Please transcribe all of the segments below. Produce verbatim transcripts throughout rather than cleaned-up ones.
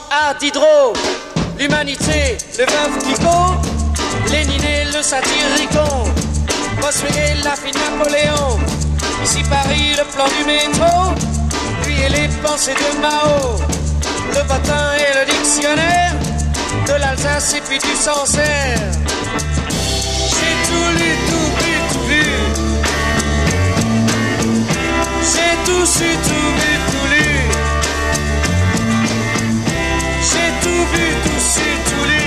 à Diderot, l'humanité, le veuve Clicquot, Lénine et le satyricon, Bossuet et la fille Napoléon, ici Paris, le plan du métro, lui et les pensées de Mao, le bottin et le dictionnaire, de l'Alsace et puis du Sancerre. J'ai tout lu, tout vu, tout vu. J'ai tout su, tout vu, tout lu. J'ai tout vu, tout su, tout lu.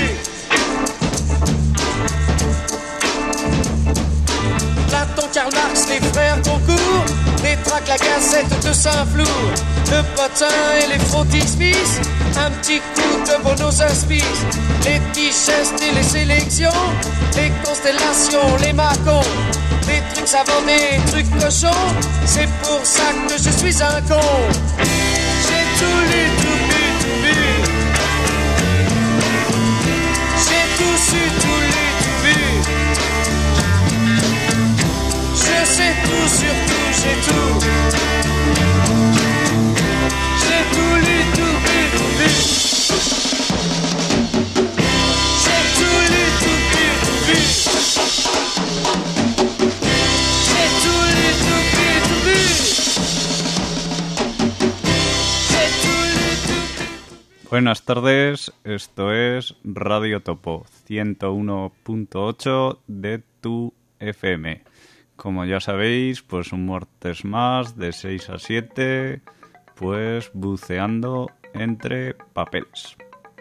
Platon, Karl Marx, les frères Goncourt, les tracts, la Gazette de Saint-Flour, le potin et les frontispices, un petit coup de Bonos Aspices, les tigestes et les sélections, les constellations, les macons, des trucs savants, des trucs cochons, c'est pour ça que je suis un con. J'ai tout lu, tout vu, tout vu. J'ai tout su, tout lu, tout vu. Je sais tout sur tout, j'ai tout. J'ai tout lu, tout vu, tout vu. J'ai tout lu, tout vu, tout vu. J'ai tout lu, tout vu, tout vu. J'ai tout lu, tout vu. Buenas tardes, esto es Radio Topo ciento uno punto ocho de tu F M. Como ya sabéis, pues un martes más de seis a siete, pues buceando entre papeles.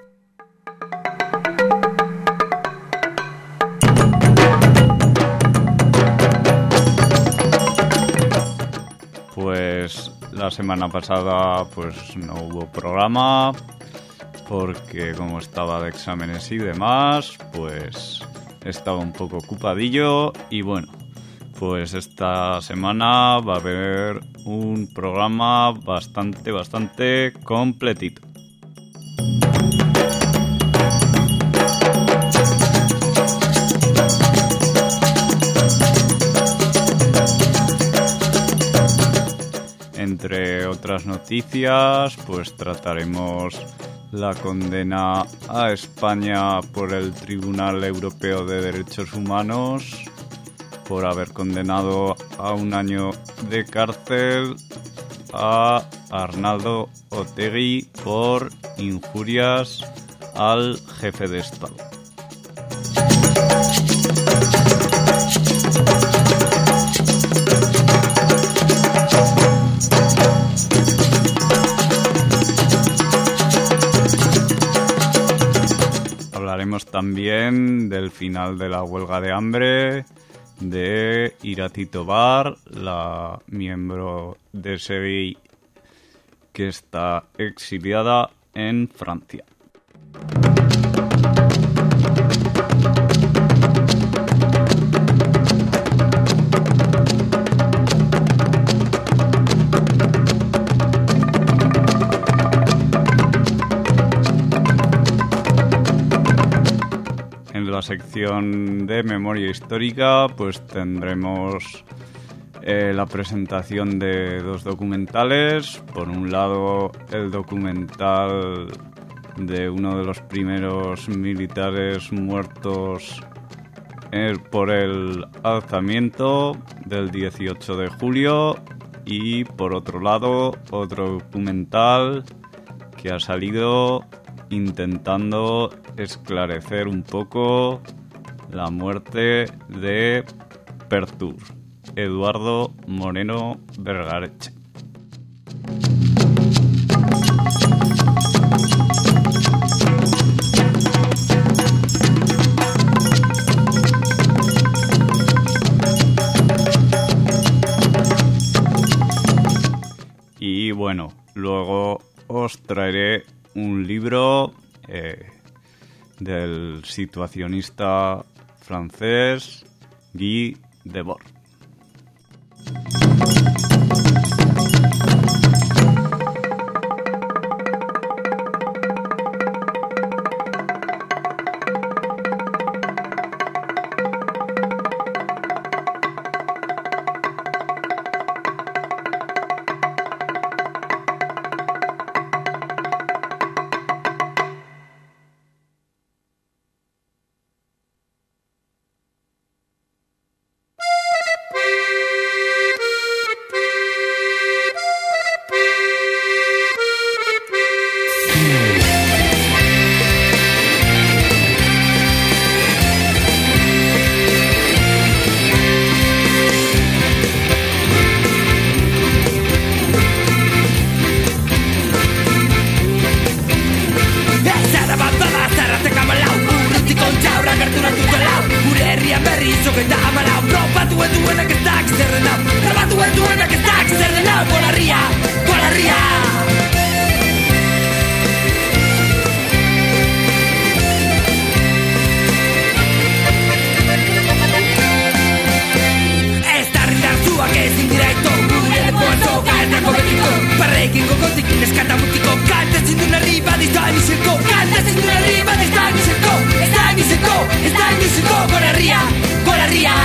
Pues la semana pasada pues no hubo programa porque como estaba de exámenes y demás, pues estaba un poco ocupadillo y bueno, pues esta semana va a haber un programa bastante, bastante completito. Entre otras noticias, pues trataremos la condena a España por el Tribunal Europeo de Derechos Humanos por haber condenado a un año de cárcel a Arnaldo Otegi por injurias al jefe de Estado. Hablaremos también del final de la huelga de hambre de Irati Tobar, la miembro de S E B I que está exiliada en Francia. En la sección de memoria histórica pues tendremos eh, la presentación de dos documentales. Por un lado el documental de uno de los primeros militares muertos eh, por el alzamiento del dieciocho de julio y por otro lado otro documental que ha salido intentando esclarecer un poco la muerte de Pertur, Eduardo Moreno Vergareche. Y bueno, luego os traeré un libro eh, del situacionista francés Guy Debord. herrian berri izoketa amalau. Probatu duenak ez dak zerren hau, probatu duenak ez dak zerren hau. Gol herria, gol herria. Ezin dira ito, gure lepoan zoka errako betiko. Barrekin gogotik neskata mutiko. Kanta ezin duen arriba da izan izeko. Kanta ezin duen arriba da izan izeko. Izan izeko, izan izeko. Gora herria, gora herria.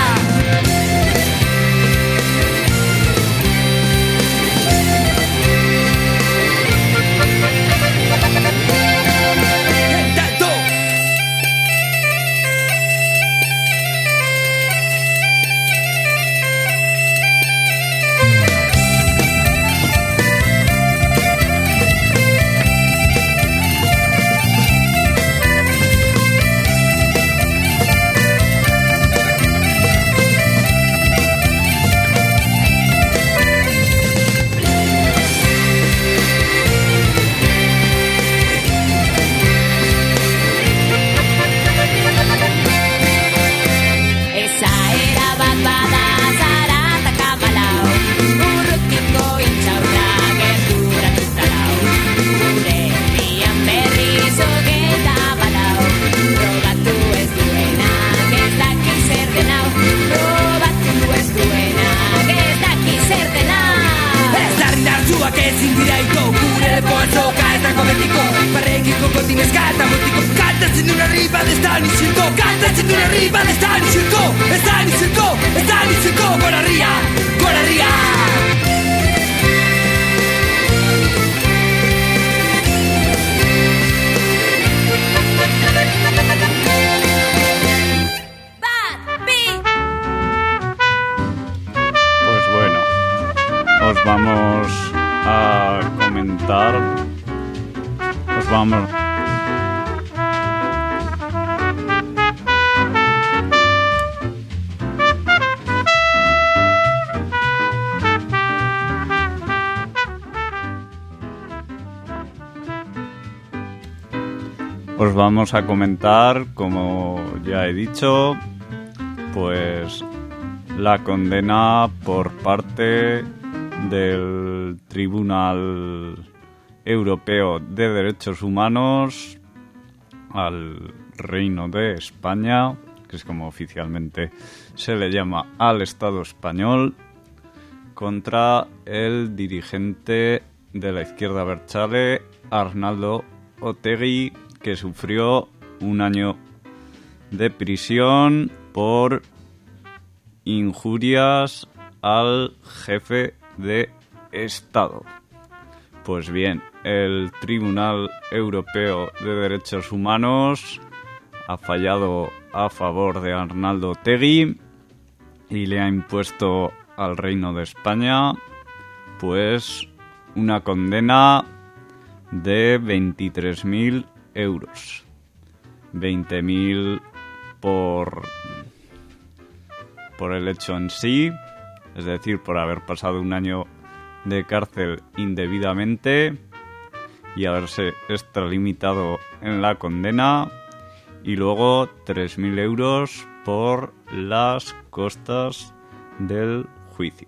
Os vamos a comentar, como ya he dicho, pues la condena por parte del Tribunal Europeo de Derechos Humanos al Reino de España, que es como oficialmente se le llama al Estado español, contra el dirigente de la izquierda abertzale, Arnaldo Otegi, que sufrió un año de prisión por injurias al jefe de Estado. Pues bien, el Tribunal Europeo de Derechos Humanos ha fallado a favor de Arnaldo Otegi y le ha impuesto al Reino de España pues una condena de veintitrés mil euros, veinte mil por por el hecho en sí, es decir, por haber pasado un año de cárcel indebidamente y haberse extralimitado en la condena, y luego tres mil euros por las costas del juicio.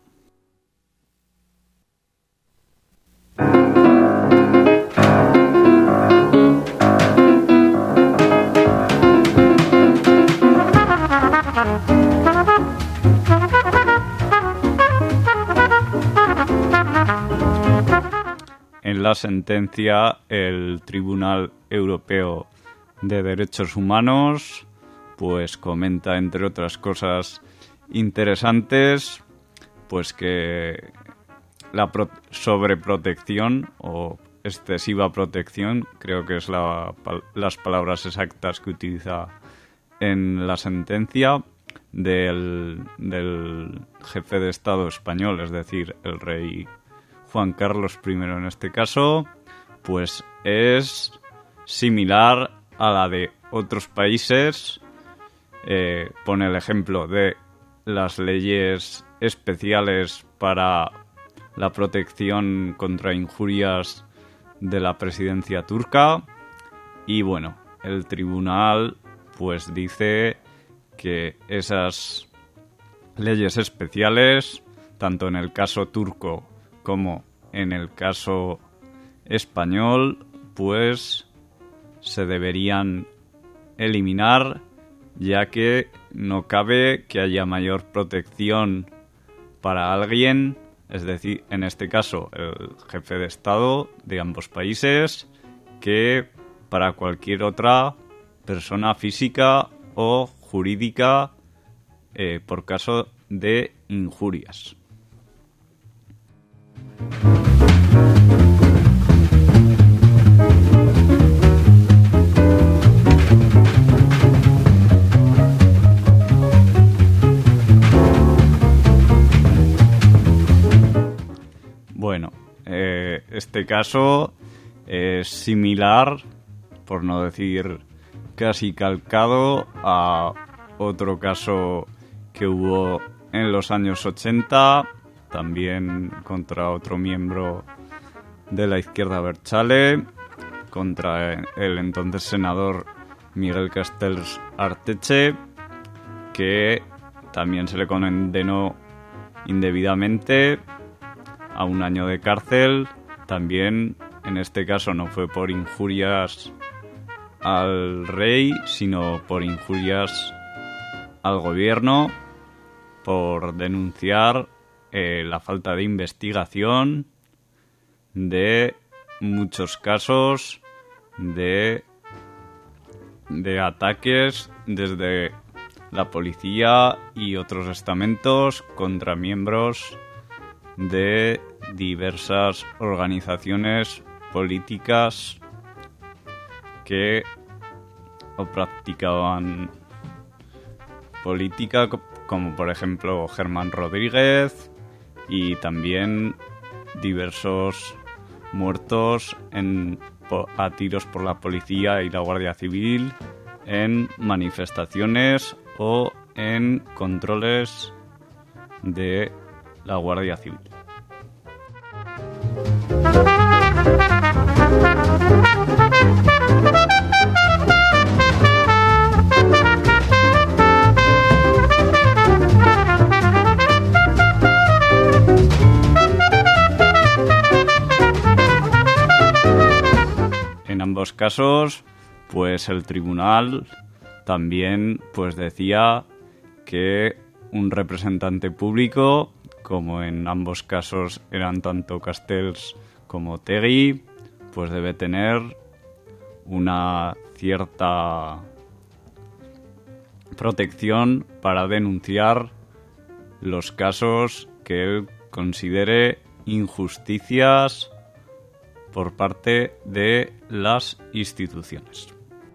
En la sentencia, el Tribunal Europeo de Derechos Humanos pues comenta, entre otras cosas interesantes, pues que la pro- sobreprotección o excesiva protección, creo que es la, las palabras exactas que utiliza en la sentencia, del, del jefe de Estado español, es decir, el rey Juan Carlos primero en este caso, pues es similar a la de otros países. Eh, pone el ejemplo de las leyes especiales para la protección contra injurias de la presidencia turca, y bueno, el tribunal pues dice que esas leyes especiales, tanto en el caso turco como en el caso español, pues se deberían eliminar, ya que no cabe que haya mayor protección para alguien, es decir, en este caso el jefe de Estado de ambos países, que para cualquier otra persona física o jurídica eh, por caso de injurias. Bueno, eh, este caso es similar, por no decir casi calcado, a otro caso que hubo en los años ochenta, también contra otro miembro de la izquierda abertzale, contra el entonces senador Miguel Castells Arteche, que también se le condenó indebidamente a un año de cárcel. También, en este caso, no fue por injurias al rey, sino por injurias al gobierno, por denunciar eh, la falta de investigación de muchos casos de, de ataques desde la policía y otros estamentos contra miembros de diversas organizaciones políticas que o practicaban política, como por ejemplo Germán Rodríguez, y también diversos muertos en, a tiros por la policía y la Guardia Civil en manifestaciones o en controles de la Guardia Civil. En ambos casos, pues el tribunal también pues decía que un representante público, como en ambos casos eran tanto Castells como Tegui, pues debe tener una cierta protección para denunciar los casos que él considere injusticias por parte de las instituciones.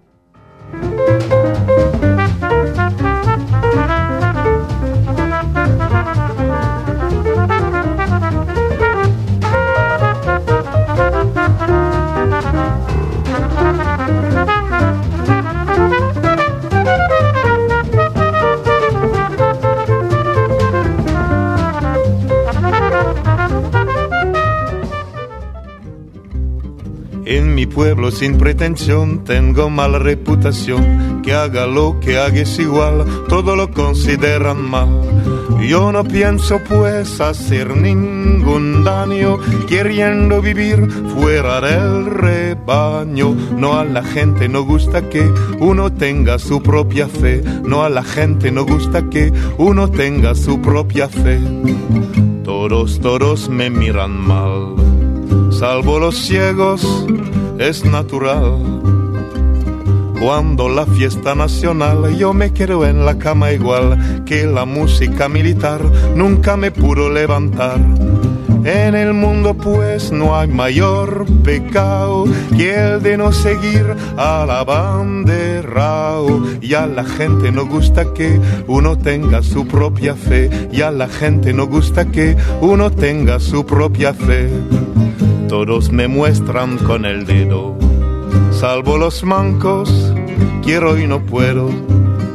En mi pueblo sin pretensión tengo mala reputación, que haga lo que haga es igual, todo lo consideran mal. Yo no pienso pues hacer ningún daño, queriendo vivir fuera del rebaño. No, a la gente no gusta que uno tenga su propia fe, no, a la gente no gusta que uno tenga su propia fe. Todos, todos me miran mal, salvo los ciegos, es natural. Cuando la fiesta nacional yo me quedo en la cama igual que la música militar nunca me pudo levantar. En el mundo pues no hay mayor pecado que el de no seguir al abanderao. Y a la gente no gusta que uno tenga su propia fe, y a la gente no gusta que uno tenga su propia fe. Todos me muestran con el dedo, salvo los mancos, quiero y no puedo.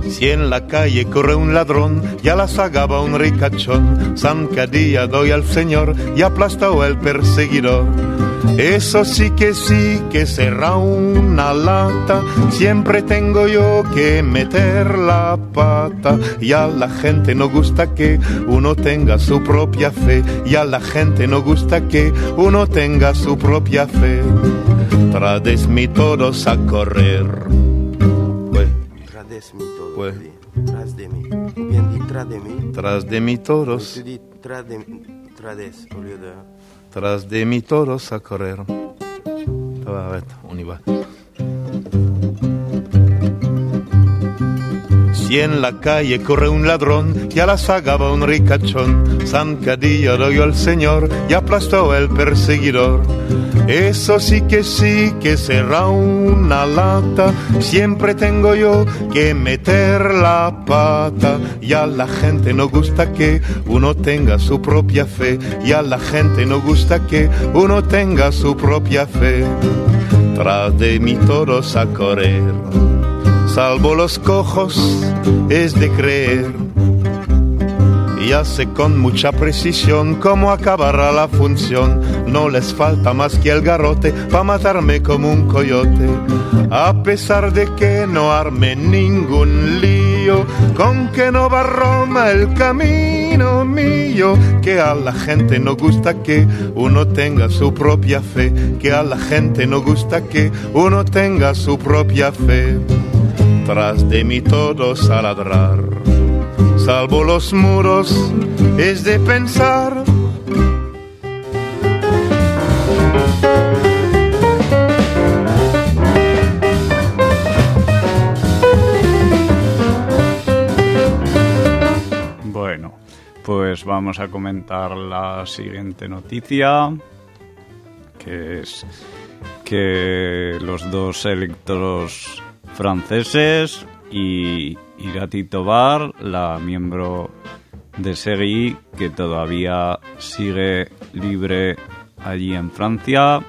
Si en la calle corre un ladrón, ya la sagaba un ricachón. Zancadilla doy al señor y aplastó el perseguidor. Eso sí que sí que será una lata, siempre tengo yo que meter la pata. Y a la gente no gusta que uno tenga su propia fe, y a la gente no gusta que uno tenga su propia fe. Tradesmi todos a correr. Ouais. Tradesmi todos. Ouais. Tras de mí. Bien dit, tras de mí. Tras de mí todos. Tu dis tras de trades au lieu de. Tras de mí todos a correr. A ver, on y va. Si en la calle corre un ladrón, ya la sagaba un ricachón. Zancadilla doy al señor y aplastó el perseguidor. Eso sí que sí que será una lata, siempre tengo yo que meter la pata. Y a la gente no gusta que uno tenga su propia fe, y a la gente no gusta que uno tenga su propia fe. Tras de mí todos a correr, salvo los cojos, es de creer. Ya sé con mucha precisión cómo acabará la función. No les falta más que el garrote pa' matarme como un coyote. A pesar de que no arme ningún lío, con que no va Roma el camino mío. Que a la gente no gusta que uno tenga su propia fe, que a la gente no gusta que uno tenga su propia fe. Tras de mí todos a ladrar, salvo los muros, es de pensar. Bueno, pues vamos a comentar la siguiente noticia, que es que los dos electos franceses y Irati Tobar, la miembro de Segui, que todavía sigue libre allí en Francia,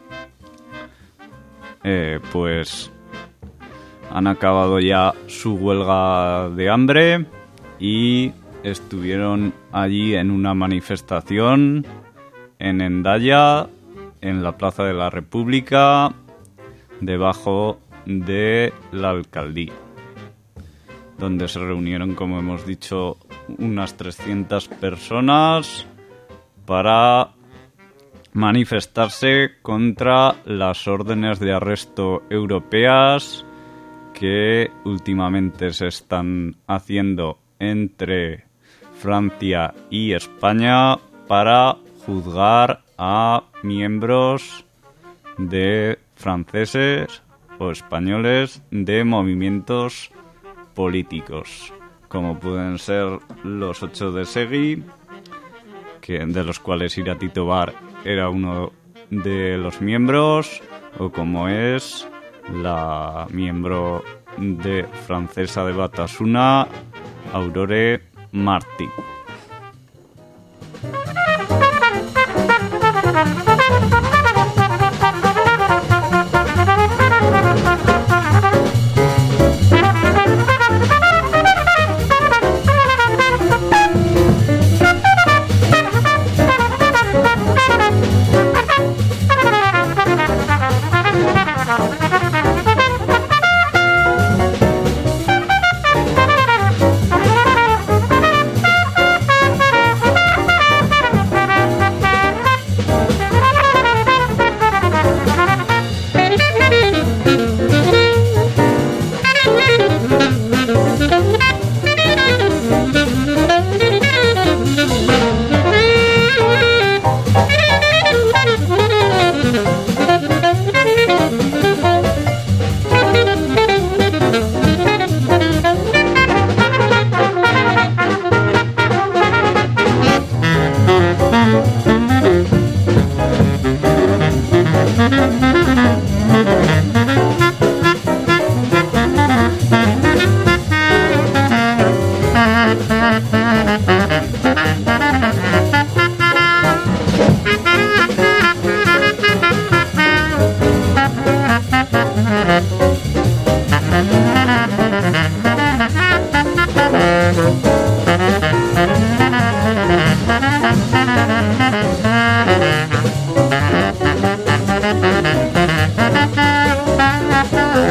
eh, pues han acabado ya su huelga de hambre y estuvieron allí en una manifestación en Hendaya, en la Plaza de la República, debajo de la alcaldía, donde se reunieron, como hemos dicho, unas trescientas personas para manifestarse contra las órdenes de arresto europeas que últimamente se están haciendo entre Francia y España para juzgar a miembros de franceses o españoles de movimientos políticos, como pueden ser los ocho de Segui, que, de los cuales Irati Tobar era uno de los miembros, o como es la miembro de francesa de Batasuna, Aurore Martí.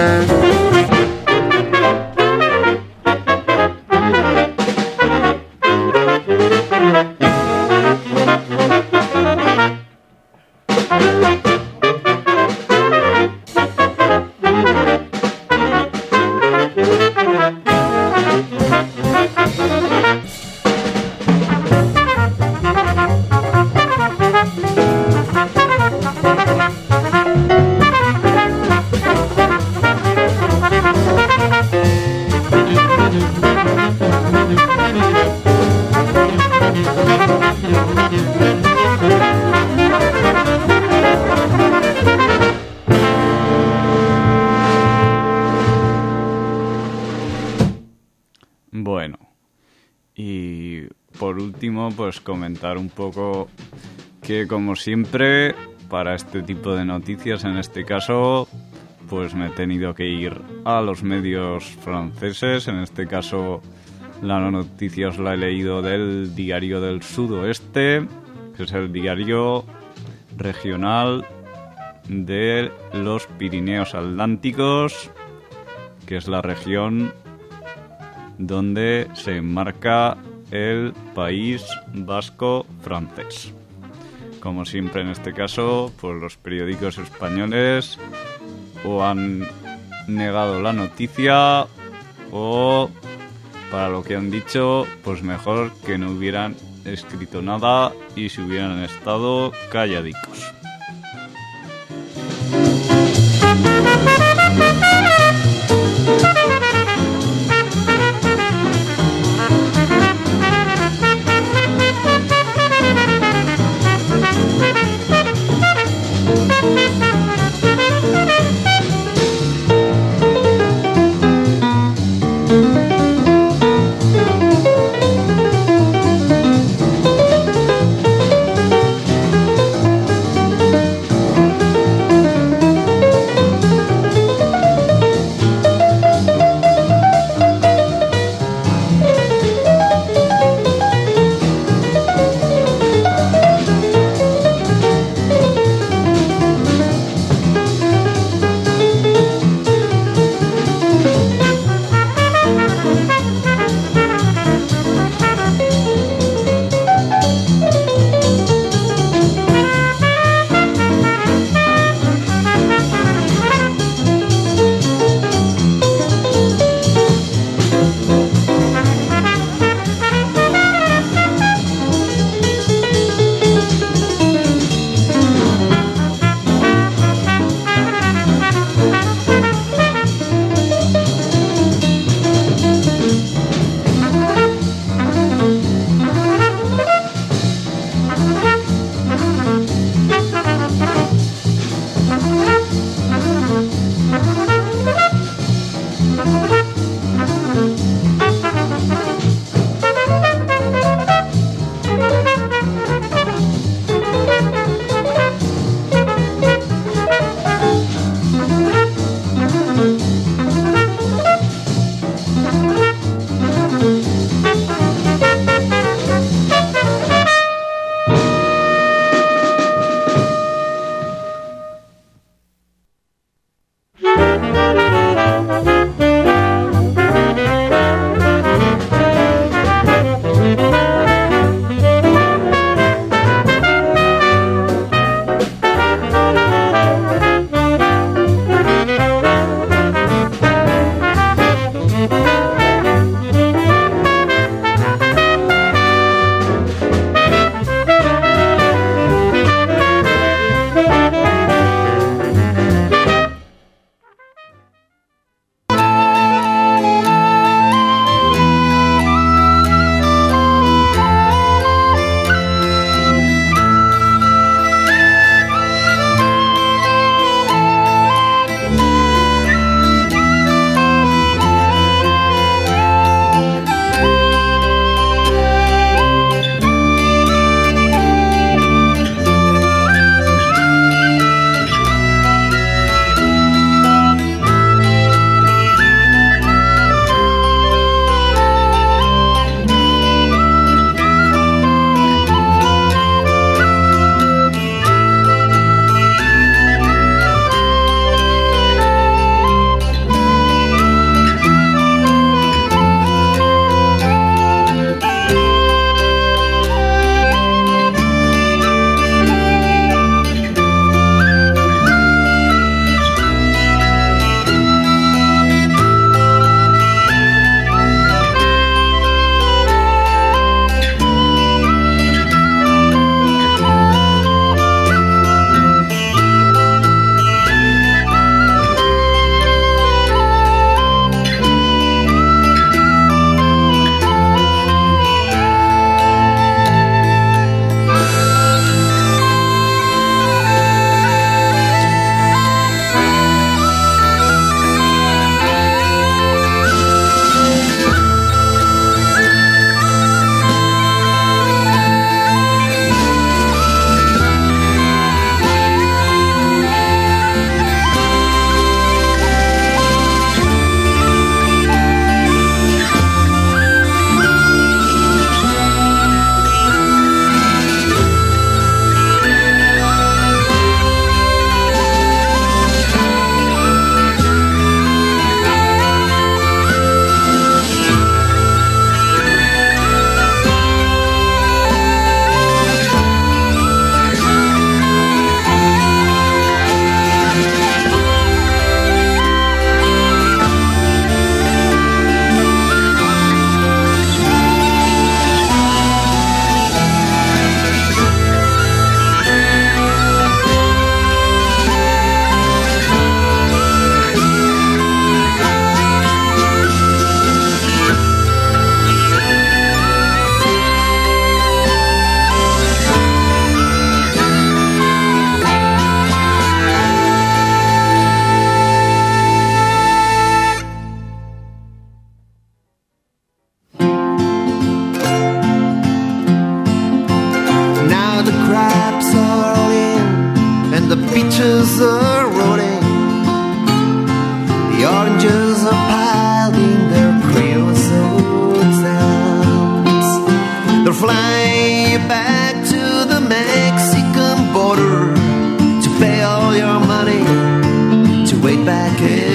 Bueno, y por último, pues comentar un poco que, como siempre, para este tipo de noticias, en este caso, pues me he tenido que ir a los medios franceses. En este caso, la noticia os la he leído del Diario del Sudoeste, que es el diario regional de los Pirineos Atlánticos, que es la región donde se enmarca el País Vasco francés. Como siempre en este caso, pues los periódicos españoles o han negado la noticia o, para lo que han dicho, pues mejor que no hubieran escrito nada y se hubieran estado calladicos.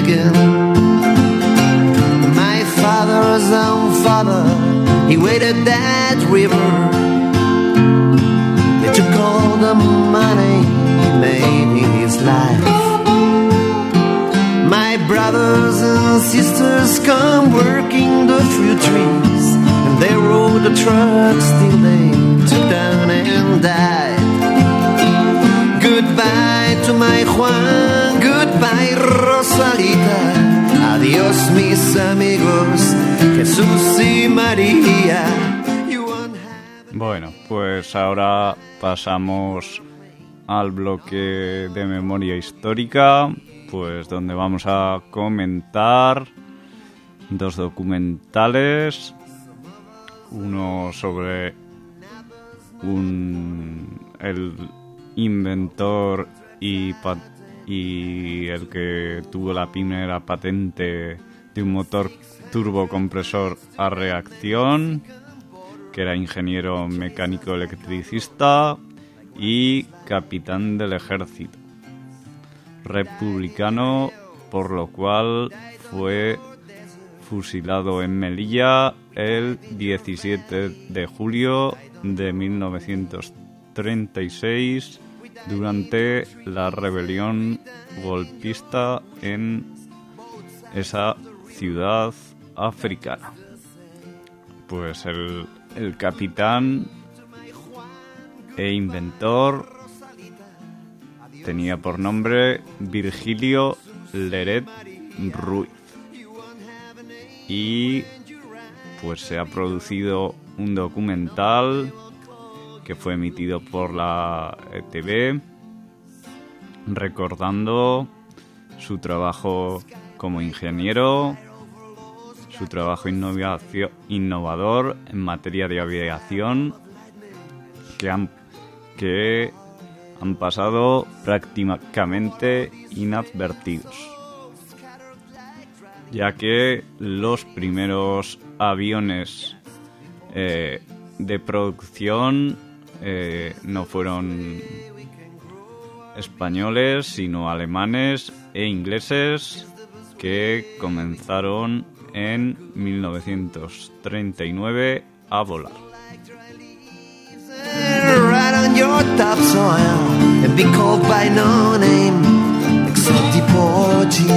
again. My father's own father, he waded that river. They took all the money, he made his life. My brothers and sisters come working the fruit trees, and they rode the trucks till they took down and died. Goodbye to my Juan, goodbye Rosalita. Adiós mis amigos, Jesús y María. Bueno, pues ahora pasamos al bloque de memoria histórica, pues donde vamos a comentar dos documentales, uno sobre un el inventor y, pat, y el que tuvo la primera patente de un motor turbocompresor a reacción, que era ingeniero mecánico electricista y capitán del ejército republicano, por lo cual fue fusilado en Melilla el diecisiete de julio de mil novecientos treinta y seis durante la rebelión golpista en esa ciudad africana. Pues el, el capitán e inventor tenía por nombre Virgilio Leret Ruiz, y pues se ha producido un documental que fue emitido por la E T V recordando su trabajo como ingeniero, su trabajo innovación, innovador en materia de aviación, que han, que han pasado prácticamente inadvertidos, ya que los primeros aviones eh, de producción eh, no fueron españoles, sino alemanes e ingleses, que comenzaron en mil novecientos treinta y nueve a volar. Right on your topsoil and be called by no name except the Portuguese.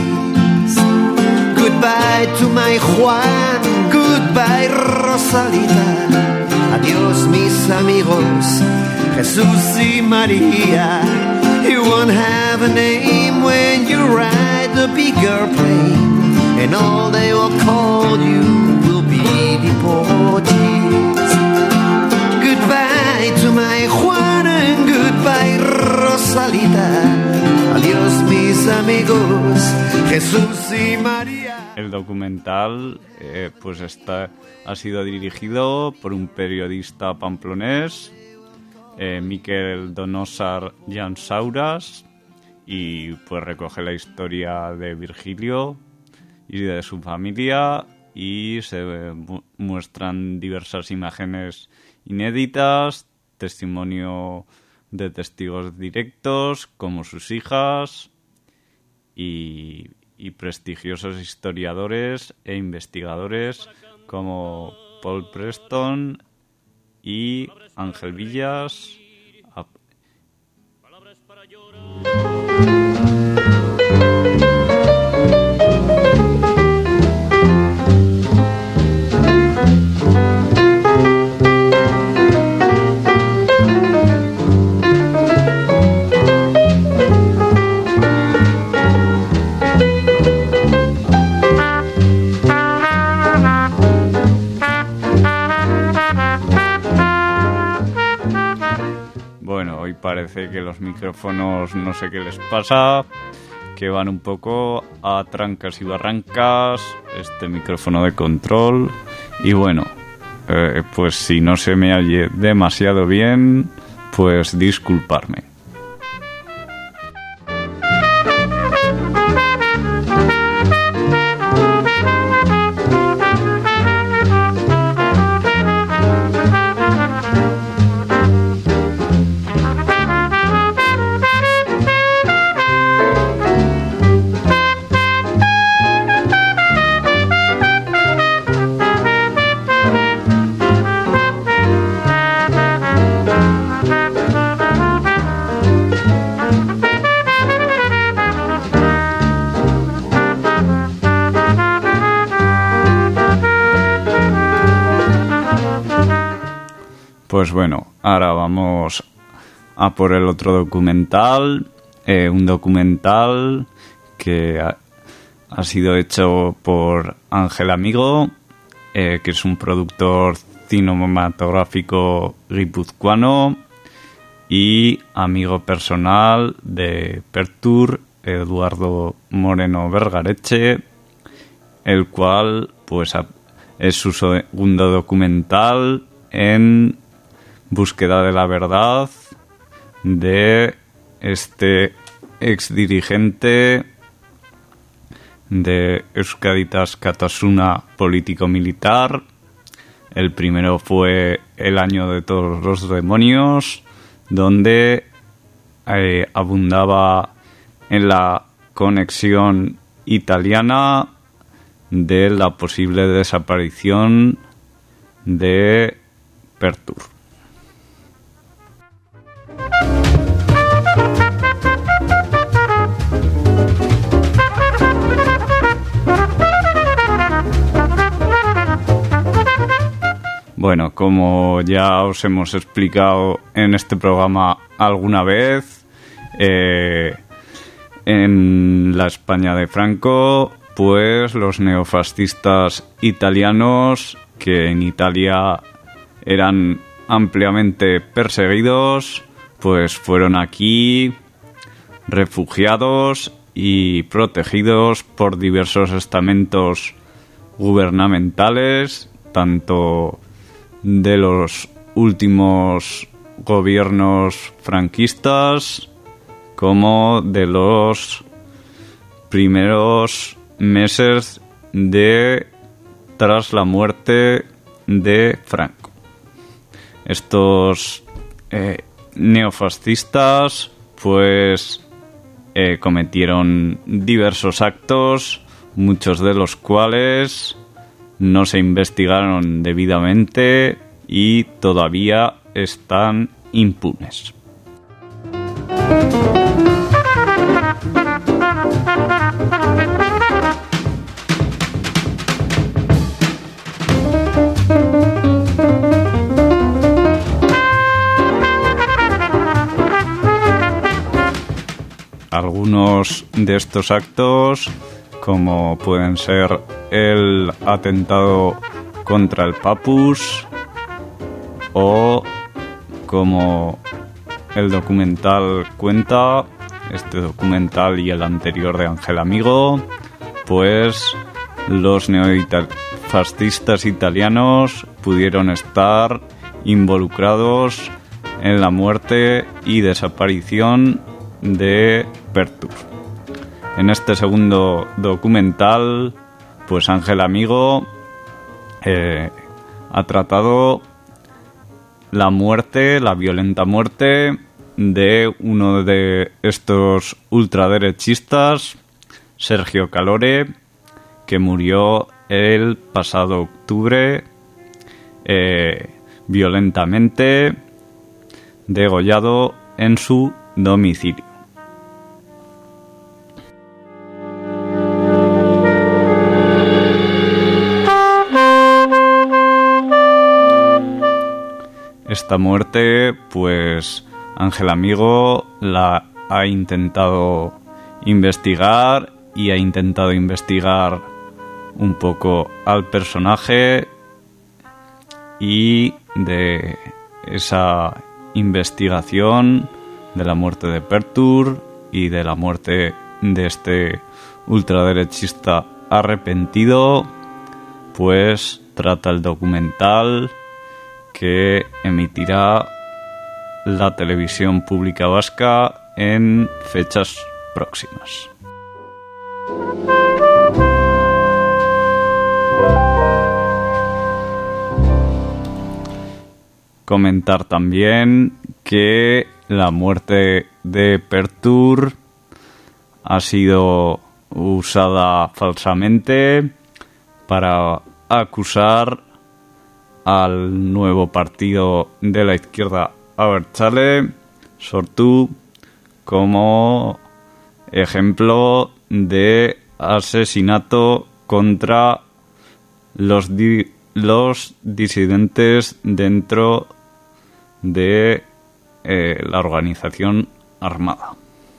Goodbye to my Juan, goodbye Rosalita. Adiós mis amigos, Jesús y María. You won't have a name when you ride the bigger plane, and all they will call you will be deportees. Goodbye to my Juan and goodbye Rosalita. Adiós mis amigos, Jesús y María. El documental eh, pues está, ha sido dirigido por un periodista pamplonés, eh, Miquel Donosar Jansauras, y pues recoge la historia de Virgilio y de su familia, y se mu- muestran diversas imágenes inéditas, testimonio de testigos directos como sus hijas y, y prestigiosos historiadores e investigadores como Paul Preston y Ángel Villas. Bueno, hoy parece que los micrófonos no sé qué les pasa, que van un poco a trancas y barrancas, este micrófono de control, y bueno, eh, pues si no se me oye demasiado bien, pues disculparme. Pues bueno, ahora vamos a por el otro documental, eh, un documental que ha, ha sido hecho por Ángel Amigo, eh, que es un productor cinematográfico guipuzcoano y amigo personal de Pertur, Eduardo Moreno Vergareche, el cual pues es su segundo documental en búsqueda de la verdad de este exdirigente de Euskaditas Katasuna político-militar. El primero fue El año de todos los demonios, donde eh, abundaba en la conexión italiana de la posible desaparición de Pertur. Bueno, como ya os hemos explicado en este programa alguna vez, eh, en la España de Franco, pues los neofascistas italianos, que en Italia eran ampliamente perseguidos, pues fueron aquí refugiados y protegidos por diversos estamentos gubernamentales, tanto de los últimos gobiernos franquistas como de los primeros meses de tras la muerte de Franco. Estos eh, neofascistas pues eh, cometieron diversos actos, muchos de los cuales no se investigaron debidamente y todavía están impunes. Algunos de estos actos, como pueden ser el atentado contra el Papus o como el documental cuenta, este documental y el anterior de Ángel Amigo, pues los neofascistas italianos pudieron estar involucrados en la muerte y desaparición de Pertur. En este segundo documental, pues Ángel Amigo eh, ha tratado la muerte, la violenta muerte de uno de estos ultraderechistas, Sergio Calore, que murió el pasado octubre eh, violentamente degollado en su domicilio. Esta muerte, pues Ángel Amigo la ha intentado investigar y ha intentado investigar un poco al personaje, y de esa investigación de la muerte de Pertur y de la muerte de este ultraderechista arrepentido, pues trata el documental que emitirá la televisión pública vasca en fechas próximas. Comentar también que la muerte de Pertur ha sido usada falsamente para acusar al nuevo partido de la izquierda Abertzale, Sortu, como ejemplo de asesinato contra los, di- los disidentes dentro de eh, la organización armada.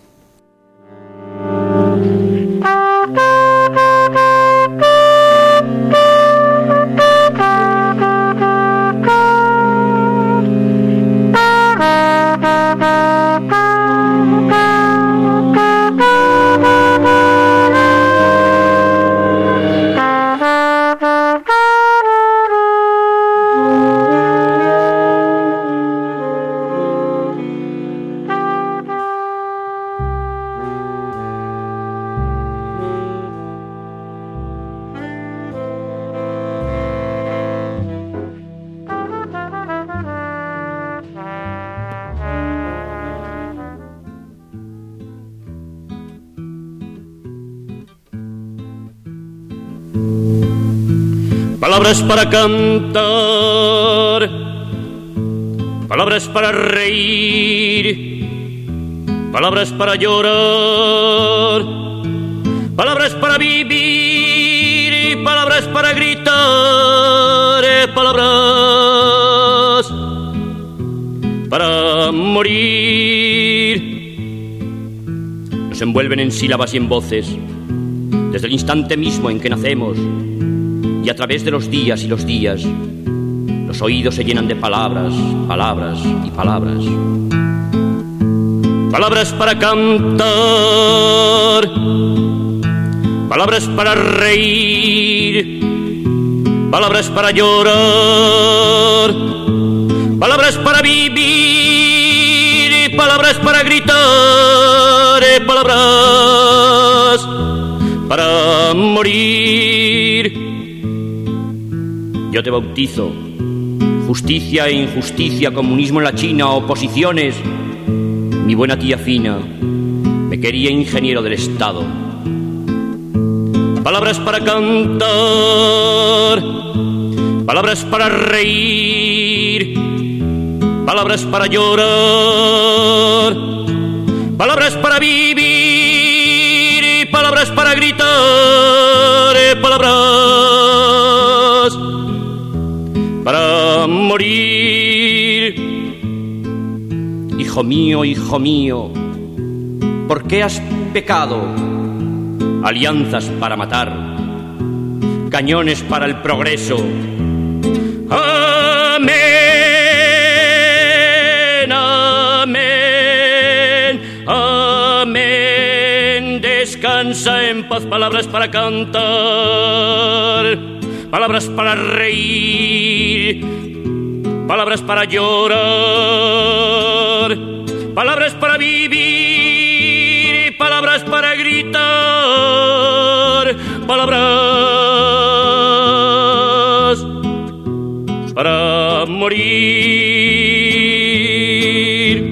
Palabras para cantar, palabras para reír, palabras para llorar, palabras para vivir, palabras para gritar, palabras para morir. Nos envuelven en sílabas y en voces, desde el instante mismo en que nacemos. Y a través de los días y los días, los oídos se llenan de palabras, palabras y palabras. Palabras para cantar, palabras para reír, palabras para llorar, palabras para vivir, palabras para gritar, palabras para morir. Yo te bautizo, justicia e injusticia, comunismo en la China, oposiciones. Mi buena tía fina me quería ingeniero del Estado. Palabras para cantar, palabras para reír, palabras para llorar, palabras para vivir, palabras para gritar, palabras para morir. Hijo mío, hijo mío, ¿por qué has pecado? Alianzas para matar, cañones para el progreso. Amén, amén, amén. Descansa en paz. Palabras para cantar, palabras para reír, palabras para llorar, palabras para vivir, palabras para gritar, palabras para morir.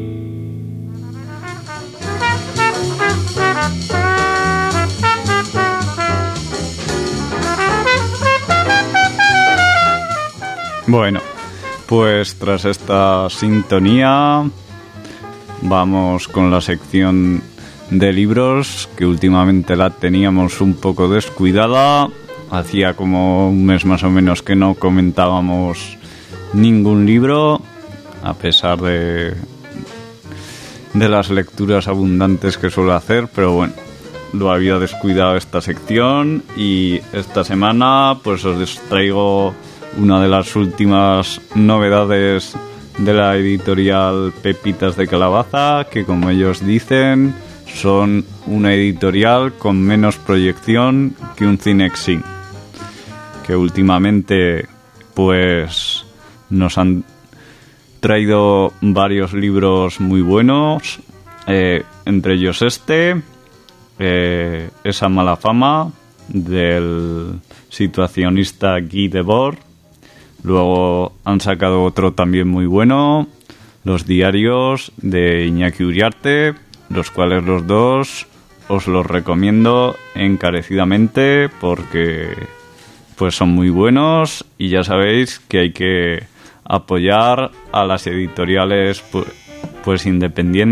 Bueno, pues tras esta sintonía vamos con la sección de libros, que últimamente la teníamos un poco descuidada. Hacía como un mes más o menos que no comentábamos ningún libro, a pesar de, de las lecturas abundantes que suelo hacer, pero bueno, lo había descuidado esta sección, y esta semana pues os traigo una de las últimas novedades de la editorial Pepitas de Calabaza, que como ellos dicen son una editorial con menos proyección que un Cinexin, que últimamente pues nos han traído varios libros muy buenos, eh, entre ellos este, eh, Esa mala fama, del situacionista Guy Debord. Luego han sacado otro también muy bueno, Los diarios de Iñaki Uriarte, los cuales los dos os los recomiendo encarecidamente porque pues son muy buenos, y ya sabéis que hay que apoyar a las editoriales pues, pues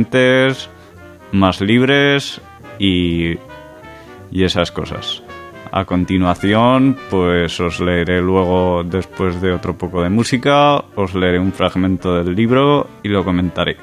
independientes, más libres y, y esas cosas. A continuación, pues os leeré luego, después de otro poco de música, os leeré un fragmento del libro y lo comentaré.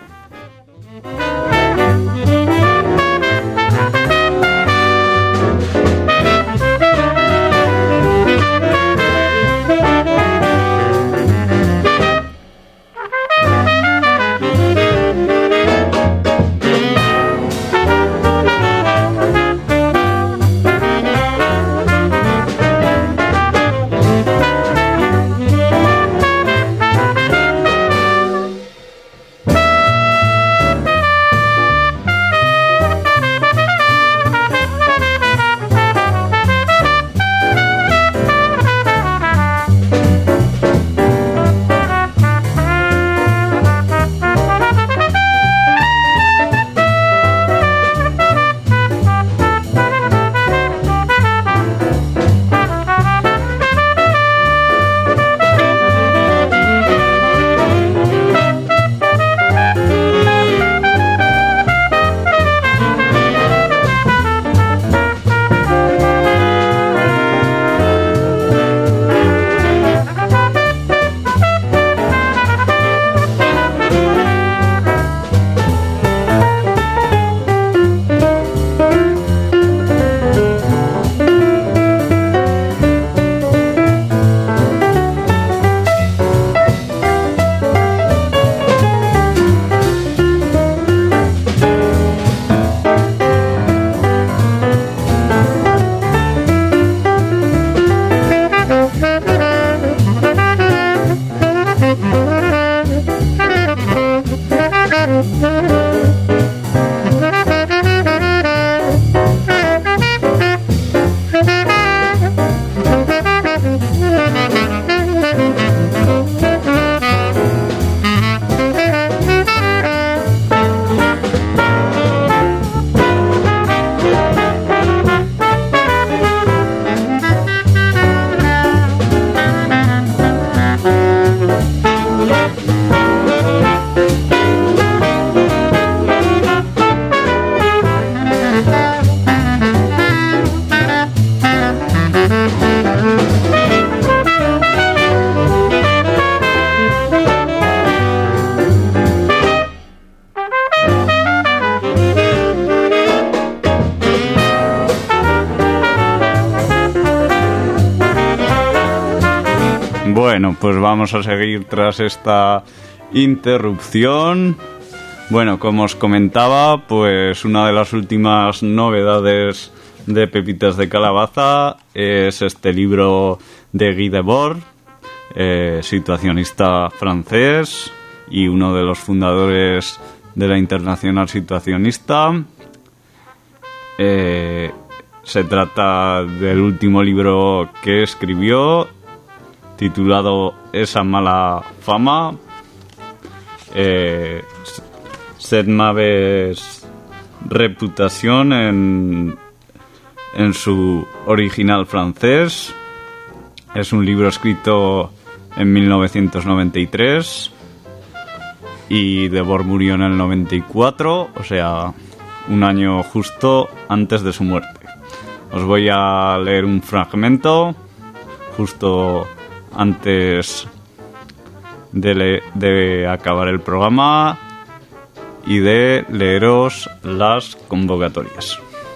Bueno, pues vamos a seguir tras esta interrupción. Bueno, como os comentaba, pues una de las últimas novedades de Pepitas de Calabaza es este libro de Guy Debord, eh, situacionista francés y uno de los fundadores de la Internacional Situacionista. Eh, se trata del último libro que escribió, titulado Esa mala fama. Eh, Cette mauvaise reputación en, en su original francés. Es un libro escrito en mil novecientos noventa y tres y Debord murió en el noventa y cuatro, o sea, un año justo antes de su muerte. Os voy a leer un fragmento justo antes de, le- de acabar el programa y de leeros las convocatorias.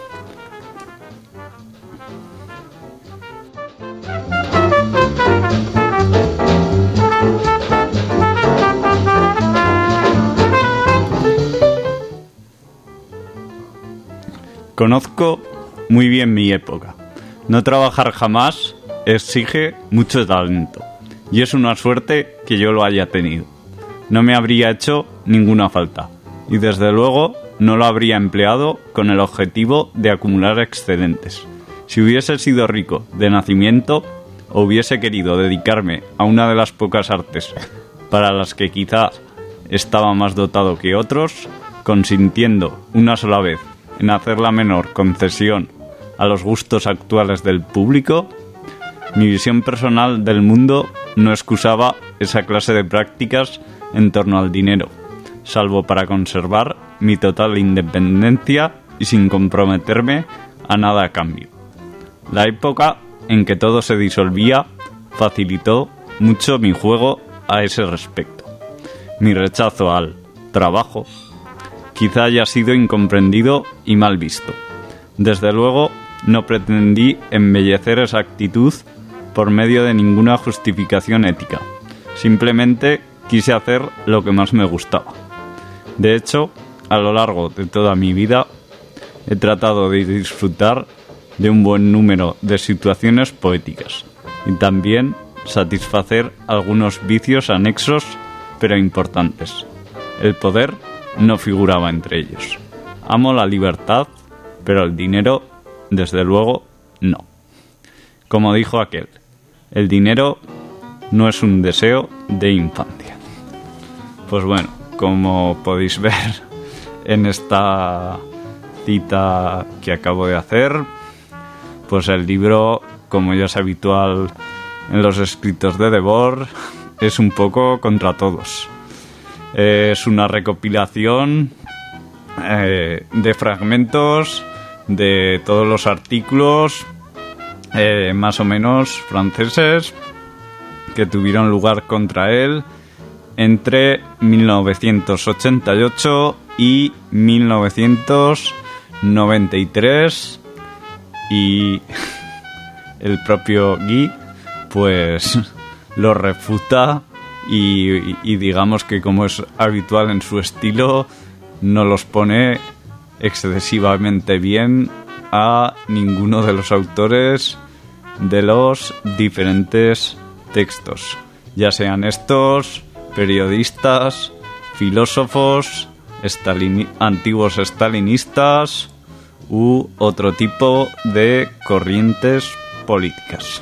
Conozco muy bien mi época. No trabajar jamás exige mucho talento, y es una suerte que yo lo haya tenido. No me habría hecho ninguna falta, y desde luego no lo habría empleado con el objetivo de acumular excedentes. Si hubiese sido rico de nacimiento, o hubiese querido dedicarme a una de las pocas artes para las que quizá estaba más dotado que otros, consintiendo una sola vez en hacer la menor concesión a los gustos actuales del público, mi visión personal del mundo no excusaba esa clase de prácticas en torno al dinero, salvo para conservar mi total independencia y sin comprometerme a nada a cambio. La época en que todo se disolvía facilitó mucho mi juego a ese respecto. Mi rechazo al trabajo quizá haya sido incomprendido y mal visto. Desde luego, no pretendí embellecer esa actitud por medio de ninguna justificación ética. Simplemente quise hacer lo que más me gustaba. De hecho, a lo largo de toda mi vida, he tratado de disfrutar de un buen número de situaciones poéticas y también satisfacer algunos vicios anexos pero importantes. El poder no figuraba entre ellos. Amo la libertad, pero el dinero, desde luego, no. Como dijo aquel, el dinero no es un deseo de infancia. Pues bueno, como podéis ver en esta cita que acabo de hacer, pues el libro, como ya es habitual en los escritos de Debord, es un poco contra todos. Es una recopilación eh, de fragmentos de todos los artículos eh, más o menos franceses que tuvieron lugar contra él entre mil novecientos ochenta y ocho y mil novecientos noventa y tres, y el propio Guy pues lo refuta y, y, y digamos que, como es habitual en su estilo, no los pone excesivamente bien a ninguno de los autores de los diferentes textos, ya sean estos periodistas, filósofos, estalini- antiguos estalinistas u otro tipo de corrientes políticas.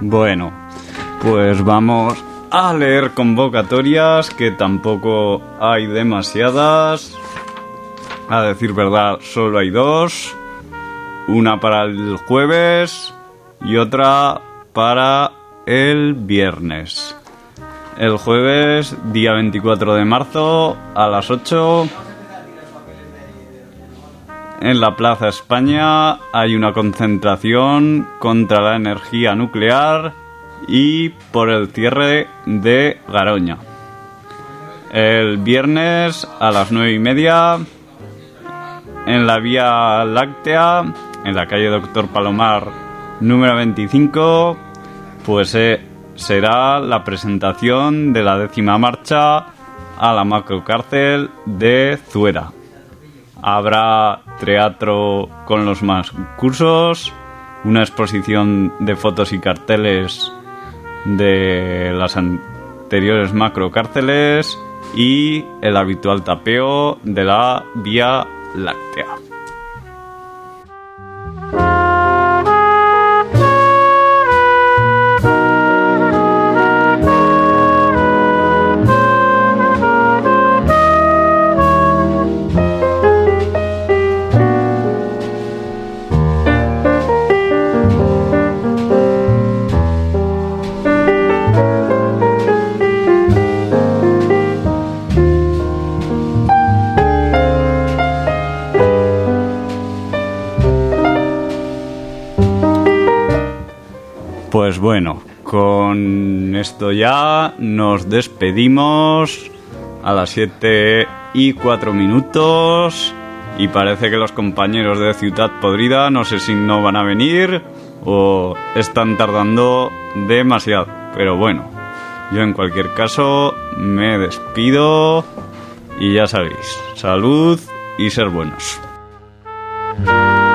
Bueno, pues vamos a leer convocatorias, que tampoco hay demasiadas. A decir verdad, solo hay dos. Una para el jueves y otra para el viernes. El jueves, día veinticuatro de marzo, a las ocho, en la Plaza España hay una concentración contra la energía nuclear y por el cierre de Garoña. El viernes, a las nueve y media, en la Vía Láctea, en la calle Doctor Palomar número veinticinco, pues eh, será la presentación de la décima marcha a la macrocárcel de Zuera. Habrá teatro con los más cursos, una exposición de fotos y carteles de las anteriores macrocárceles y el habitual tapeo de la Vía Láctea. Pues bueno, con esto ya nos despedimos a las siete y cuatro minutos y parece que los compañeros de Ciudad Podrida no sé si no van a venir o están tardando demasiado, pero bueno, yo en cualquier caso me despido y ya sabéis, salud y ser buenos.